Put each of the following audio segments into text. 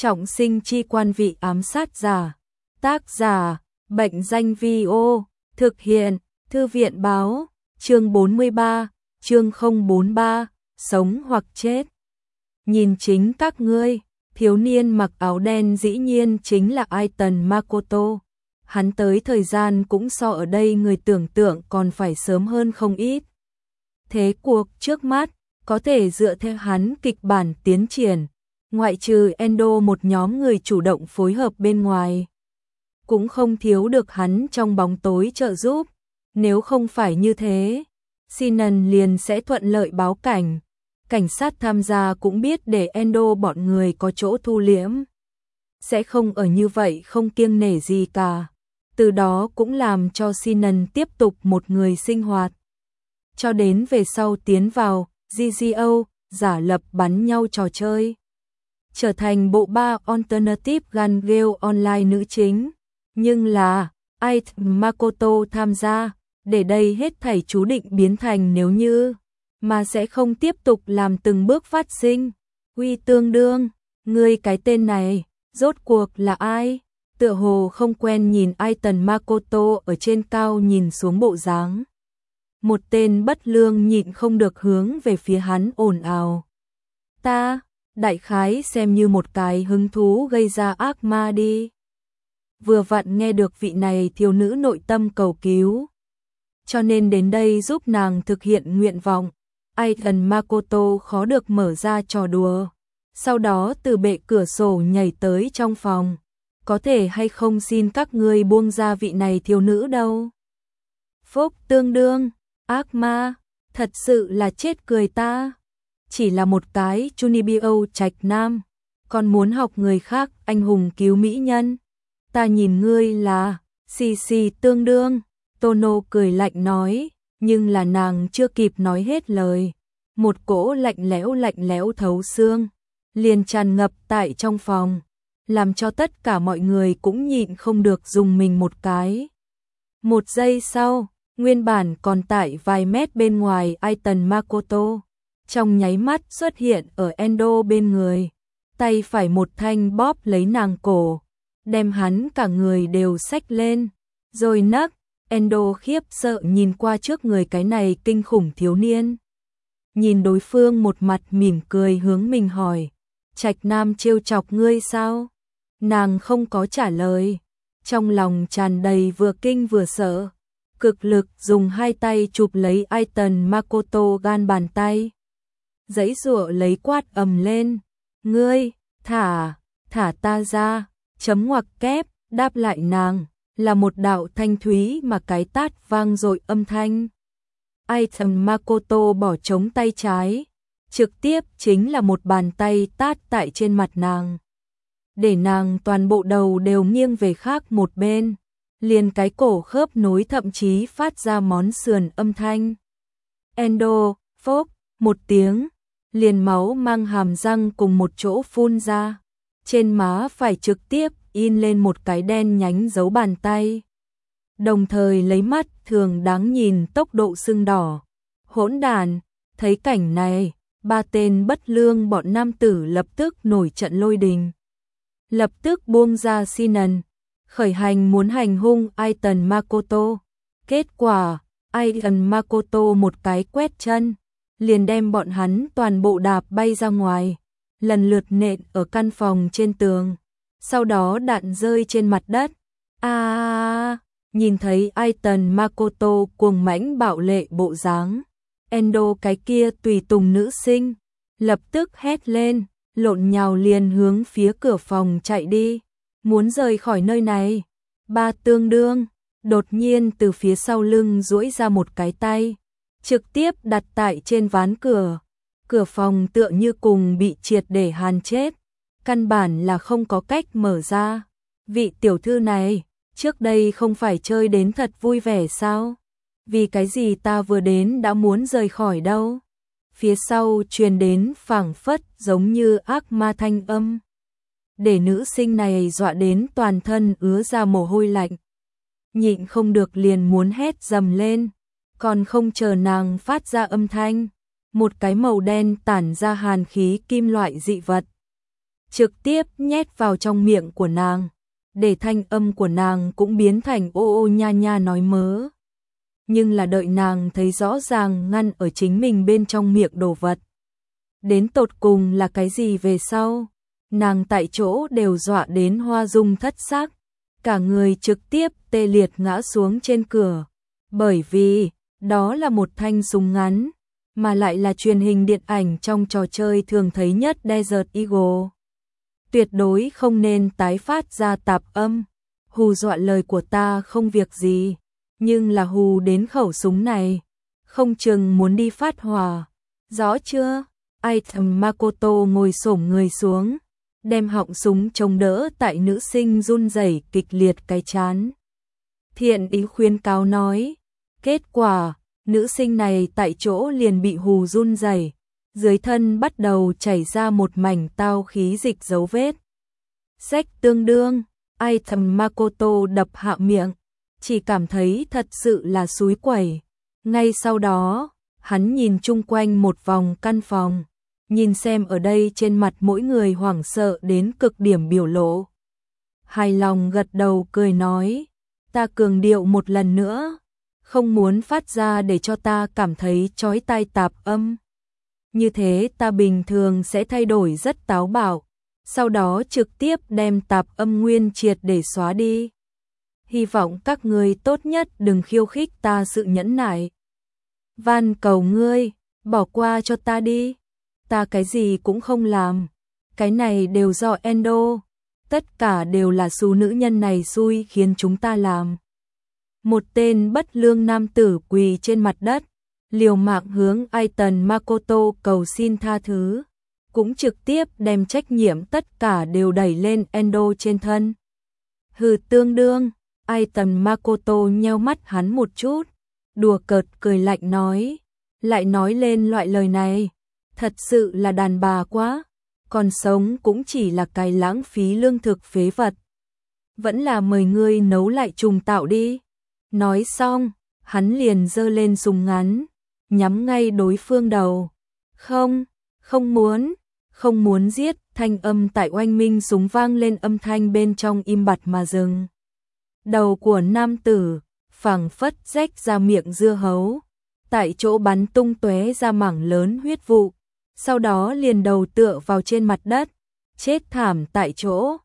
Trọng sinh chi quan vị ám sát giả. Tác giả, Bệnh danh Vi-ô. Thực hiện, Thư viện báo. Chương 43, chương 043, sống hoặc chết. Nhìn chính các ngươi, thiếu niên mặc áo đen dĩ nhiên chính là Aiton Makoto. Hắn tới thời gian cũng so ở đây người tưởng tượng còn phải sớm hơn không ít. Thế cuộc trước mắt, có thể dựa theo hắn kịch bản tiến triển, ngoại trừ Endo một nhóm người chủ động phối hợp bên ngoài. Cũng không thiếu được hắn trong bóng tối trợ giúp, nếu không phải như thế, Sinan liền sẽ thuận lợi báo cảnh. Cảnh sát tham gia cũng biết để Endo bọn người có chỗ thu liễm. Sẽ không ở như vậy không kiêng nể gì cả. Từ đó cũng làm cho Sinan tiếp tục một người sinh hoạt. Cho đến về sau tiến vào GGO, giả lập bắn nhau trò chơi. Trở thành bộ ba Alternative Gun Game Online nữ chính. Nhưng là, Aiton Makoto tham gia, để đây hết thảy chú định biến thành nếu như, mà sẽ không tiếp tục làm từng bước phát sinh. Uy tương đương, ngươi cái tên này, rốt cuộc là ai? Tựa hồ không quen nhìn Aiton Makoto ở trên cao nhìn xuống bộ dáng. Một tên bất lương nhịn không được hướng về phía hắn ồn ào. Ta, đại khái xem như một cái hứng thú gây ra ác ma đi. Vừa vặn nghe được vị này thiếu nữ nội tâm cầu cứu, cho nên đến đây giúp nàng thực hiện nguyện vọng. Aiton Makoto khó được mở ra trò đùa, sau đó từ bệ cửa sổ nhảy tới trong phòng. Có thể hay không xin các ngươi buông ra vị này thiếu nữ đâu. Phúc tương đương, ác ma, thật sự là chết cười ta. Chỉ là một cái Chunibyo trạch nam, còn muốn học người khác anh hùng cứu mỹ nhân. Ta nhìn ngươi là, xì tương đương. Tono cười lạnh nói, nhưng là nàng chưa kịp nói hết lời. Một cỗ lạnh lẽo thấu xương, liền tràn ngập tại trong phòng, làm cho tất cả mọi người cũng nhịn không được dùng mình một cái. Một giây sau, nguyên bản còn tại vài mét bên ngoài Aiton Makoto, trong nháy mắt xuất hiện ở Endo bên người, tay phải một thanh bóp lấy nàng cổ, đem hắn cả người đều xách lên, rồi nấc. Endo khiếp sợ nhìn qua trước người cái này kinh khủng thiếu niên. Nhìn đối phương một mặt mỉm cười hướng mình hỏi, trạch nam trêu chọc ngươi sao? Nàng không có trả lời, trong lòng tràn đầy vừa kinh vừa sợ, cực lực dùng hai tay chụp lấy Aiton Makoto gan bàn tay. Giãy giụa lấy quát ầm lên, ngươi, thả ta ra, chấm ngoặc kép, đáp lại nàng là một đạo thanh thúy mà cái tát vang dội âm thanh. Aiton Makoto bỏ trống tay trái, trực tiếp chính là một bàn tay tát tại trên mặt nàng, để nàng toàn bộ đầu đều nghiêng về khác một bên, liền cái cổ khớp nối thậm chí phát ra món sườn âm thanh. Endo, phốc, một tiếng, liền máu mang hàm răng cùng một chỗ phun ra, trên má phải trực tiếp in lên một cái đen nhánh dấu bàn tay. Đồng thời lấy mắt thường đáng nhìn tốc độ sưng đỏ. Hỗn đàn, thấy cảnh này, ba tên bất lương bọn nam tử lập tức nổi trận lôi đình. Lập tức buông ra Sinan, khởi hành muốn hành hung Aiton Makoto. Kết quả, Aiton Makoto một cái quét chân, liền đem bọn hắn toàn bộ đạp bay ra ngoài, lần lượt nện ở căn phòng trên tường. Sau đó đạn rơi trên mặt đất. Nhìn thấy Aiton Makoto cuồng mãnh bạo lệ bộ dáng, Endo cái kia tùy tùng nữ sinh, lập tức hét lên, lộn nhào liền hướng phía cửa phòng chạy đi, muốn rời khỏi nơi này. Ba tương đương, đột nhiên từ phía sau lưng duỗi ra một cái tay, trực tiếp đặt tại trên ván cửa. Cửa phòng tựa như cùng bị triệt để hàn chết, căn bản là không có cách mở ra. Vị tiểu thư này, trước đây không phải chơi đến thật vui vẻ sao? Vì cái gì ta vừa đến đã muốn rời khỏi đâu? Phía sau truyền đến phảng phất giống như ác ma thanh âm, để nữ sinh này dọa đến toàn thân ứa ra mồ hôi lạnh. Nhịn không được liền muốn hét dầm lên, còn không chờ nàng phát ra âm thanh, một cái màu đen tản ra hàn khí kim loại dị vật trực tiếp nhét vào trong miệng của nàng, để thanh âm của nàng cũng biến thành ô ô nha nha nói mớ. Nhưng là đợi nàng thấy rõ ràng ngăn ở chính mình bên trong miệng đồ vật. Đến tột cùng là cái gì về sau, nàng tại chỗ đều dọa đến hoa dung thất sắc, cả người trực tiếp tê liệt ngã xuống trên cửa, bởi vì đó là một thanh súng ngắn, mà lại là truyền hình điện ảnh trong trò chơi thường thấy nhất Desert Eagle. Tuyệt đối không nên tái phát ra tạp âm, hù dọa lời của ta không việc gì, nhưng là hù đến khẩu súng này, không chừng muốn đi phát hỏa, rõ chưa? Item Makoto ngồi xổm người xuống, đem họng súng chống đỡ tại nữ sinh run rẩy kịch liệt cái chán. Thiện ý khuyên cáo nói, kết quả, nữ sinh này tại chỗ liền bị hù run rẩy, dưới thân bắt đầu chảy ra một mảnh tao khí dịch dấu vết. Sách tương đương, Item Makoto đập hạ miệng, chỉ cảm thấy thật sự là xúi quẩy. Ngay sau đó, hắn nhìn chung quanh một vòng căn phòng, nhìn xem ở đây trên mặt mỗi người hoảng sợ đến cực điểm biểu lộ. Hài lòng gật đầu cười nói, ta cường điệu một lần nữa, không muốn phát ra để cho ta cảm thấy chói tai tạp âm. Như thế ta bình thường sẽ thay đổi rất táo bạo, sau đó trực tiếp đem tạp âm nguyên triệt để xóa đi. Hy vọng các ngươi tốt nhất đừng khiêu khích ta sự nhẫn nại. Van cầu ngươi, bỏ qua cho ta đi. Ta cái gì cũng không làm. Cái này đều do Endo. Tất cả đều là su nữ nhân này xui khiến chúng ta làm. Một tên bất lương nam tử quỳ trên mặt đất, liều mạng hướng Aiton Makoto cầu xin tha thứ, cũng trực tiếp đem trách nhiệm tất cả đều đẩy lên Endo trên thân. Hừ tương đương, Aiton Makoto nheo mắt hắn một chút, đùa cợt cười lạnh nói, lại nói lên loại lời này, thật sự là đàn bà quá, còn sống cũng chỉ là cái lãng phí lương thực phế vật. Vẫn là mời ngươi nấu lại trùng tạo đi. Nói xong, hắn liền giơ lên súng ngắn, nhắm ngay đối phương đầu. Không muốn giết, thanh âm tại oanh minh súng vang lên, âm thanh bên trong im bặt mà dừng. Đầu của nam tử phảng phất rách ra miệng dưa hấu, tại chỗ bắn tung tóe ra mảng lớn huyết vụ, sau đó liền đầu tựa vào trên mặt đất, chết thảm tại chỗ.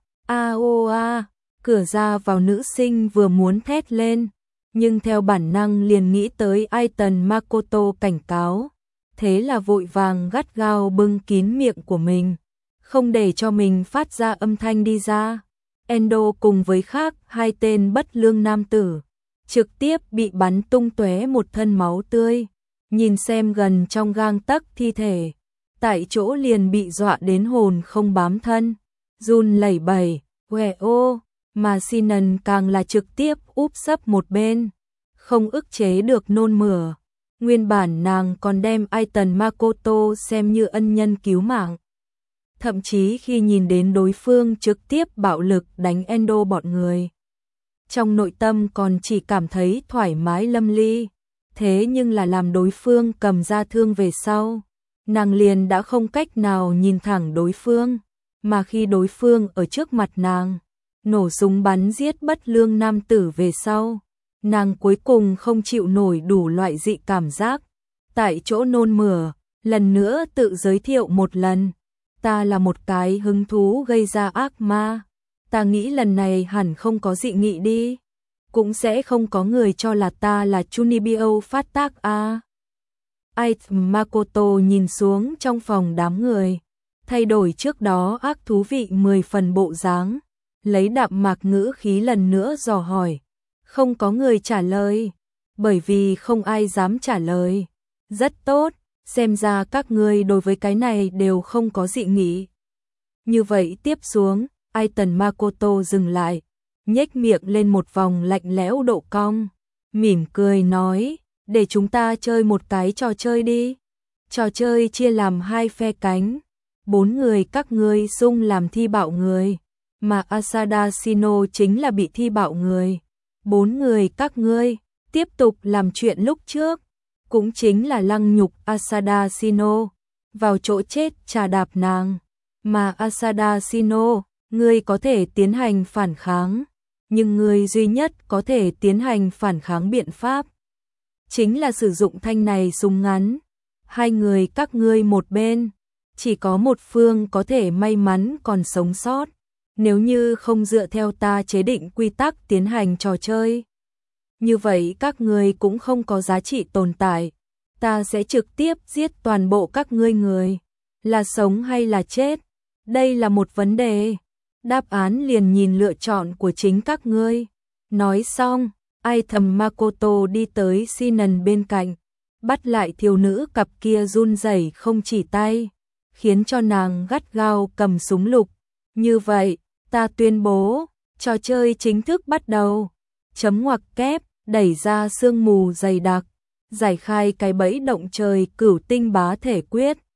A, cửa ra vào nữ sinh vừa muốn thét lên, nhưng theo bản năng liền nghĩ tới Aiton Makoto cảnh cáo, thế là vội vàng gắt gao bưng kín miệng của mình, không để cho mình phát ra âm thanh đi ra. Endo cùng với khác hai tên bất lương nam tử trực tiếp bị bắn tung tóe một thân máu tươi, nhìn xem gần trong gang tấc thi thể, tại chỗ liền bị dọa đến hồn không bám thân, run lẩy bẩy, quẹ ô, mà Sinan càng là trực tiếp úp sấp một bên, không ức chế được nôn mửa. Nguyên bản nàng còn đem Aiton Makoto xem như ân nhân cứu mạng. Thậm chí khi nhìn đến đối phương trực tiếp bạo lực đánh Endo bọn người, trong nội tâm còn chỉ cảm thấy thoải mái lâm ly. Thế nhưng là làm đối phương cầm ra thương về sau, nàng liền đã không cách nào nhìn thẳng đối phương, mà khi đối phương ở trước mặt nàng, nổ súng bắn giết bất lương nam tử về sau, nàng cuối cùng không chịu nổi đủ loại dị cảm giác, tại chỗ nôn mửa, lần nữa tự giới thiệu một lần, ta là một cái hứng thú gây ra ác ma, ta nghĩ lần này hẳn không có dị nghị đi, cũng sẽ không có người cho là ta là Chunibyo phát tác a. Aiton Makoto nhìn xuống trong phòng đám người, thay đổi trước đó ác thú vị 10 phần bộ dáng, lấy đạm mạc ngữ khí lần nữa dò hỏi. Không có người trả lời, bởi vì không ai dám trả lời. Rất tốt, xem ra các ngươi đối với cái này đều không có dị nghị. Như vậy tiếp xuống, Aiton Makoto dừng lại, nhếch miệng lên một vòng lạnh lẽo độ cong, mỉm cười nói, để chúng ta chơi một cái trò chơi đi. Trò chơi chia làm hai phe cánh, 4 người các ngươi xung làm thi bạo người, mà Asada Shino chính là bị thi bạo người. 4 người các ngươi tiếp tục làm chuyện lúc trước, cũng chính là lăng nhục Asada Shino, vào chỗ chết trà đạp nàng. Mà Asada Shino, ngươi có thể tiến hành phản kháng, nhưng ngươi duy nhất có thể tiến hành phản kháng biện pháp chính là sử dụng thanh này súng ngắn. Hai người các ngươi một bên, chỉ có một phương có thể may mắn còn sống sót. Nếu như không dựa theo ta chế định quy tắc tiến hành trò chơi, như vậy các ngươi cũng không có giá trị tồn tại. Ta sẽ trực tiếp giết toàn bộ các ngươi người. Là sống hay là chết? Đây là một vấn đề. Đáp án liền nhìn lựa chọn của chính các ngươi. Nói xong, ai thầm Makoto đi tới Shinon bên cạnh, bắt lại thiếu nữ cặp kia run rẩy không chỉ tay, khiến cho nàng gắt gao cầm súng lục. Như vậy, ta tuyên bố, trò chơi chính thức bắt đầu. Chấm ngoặc kép, đẩy ra sương mù dày đặc, giải khai cái bẫy động trời cửu tinh bá thể quyết.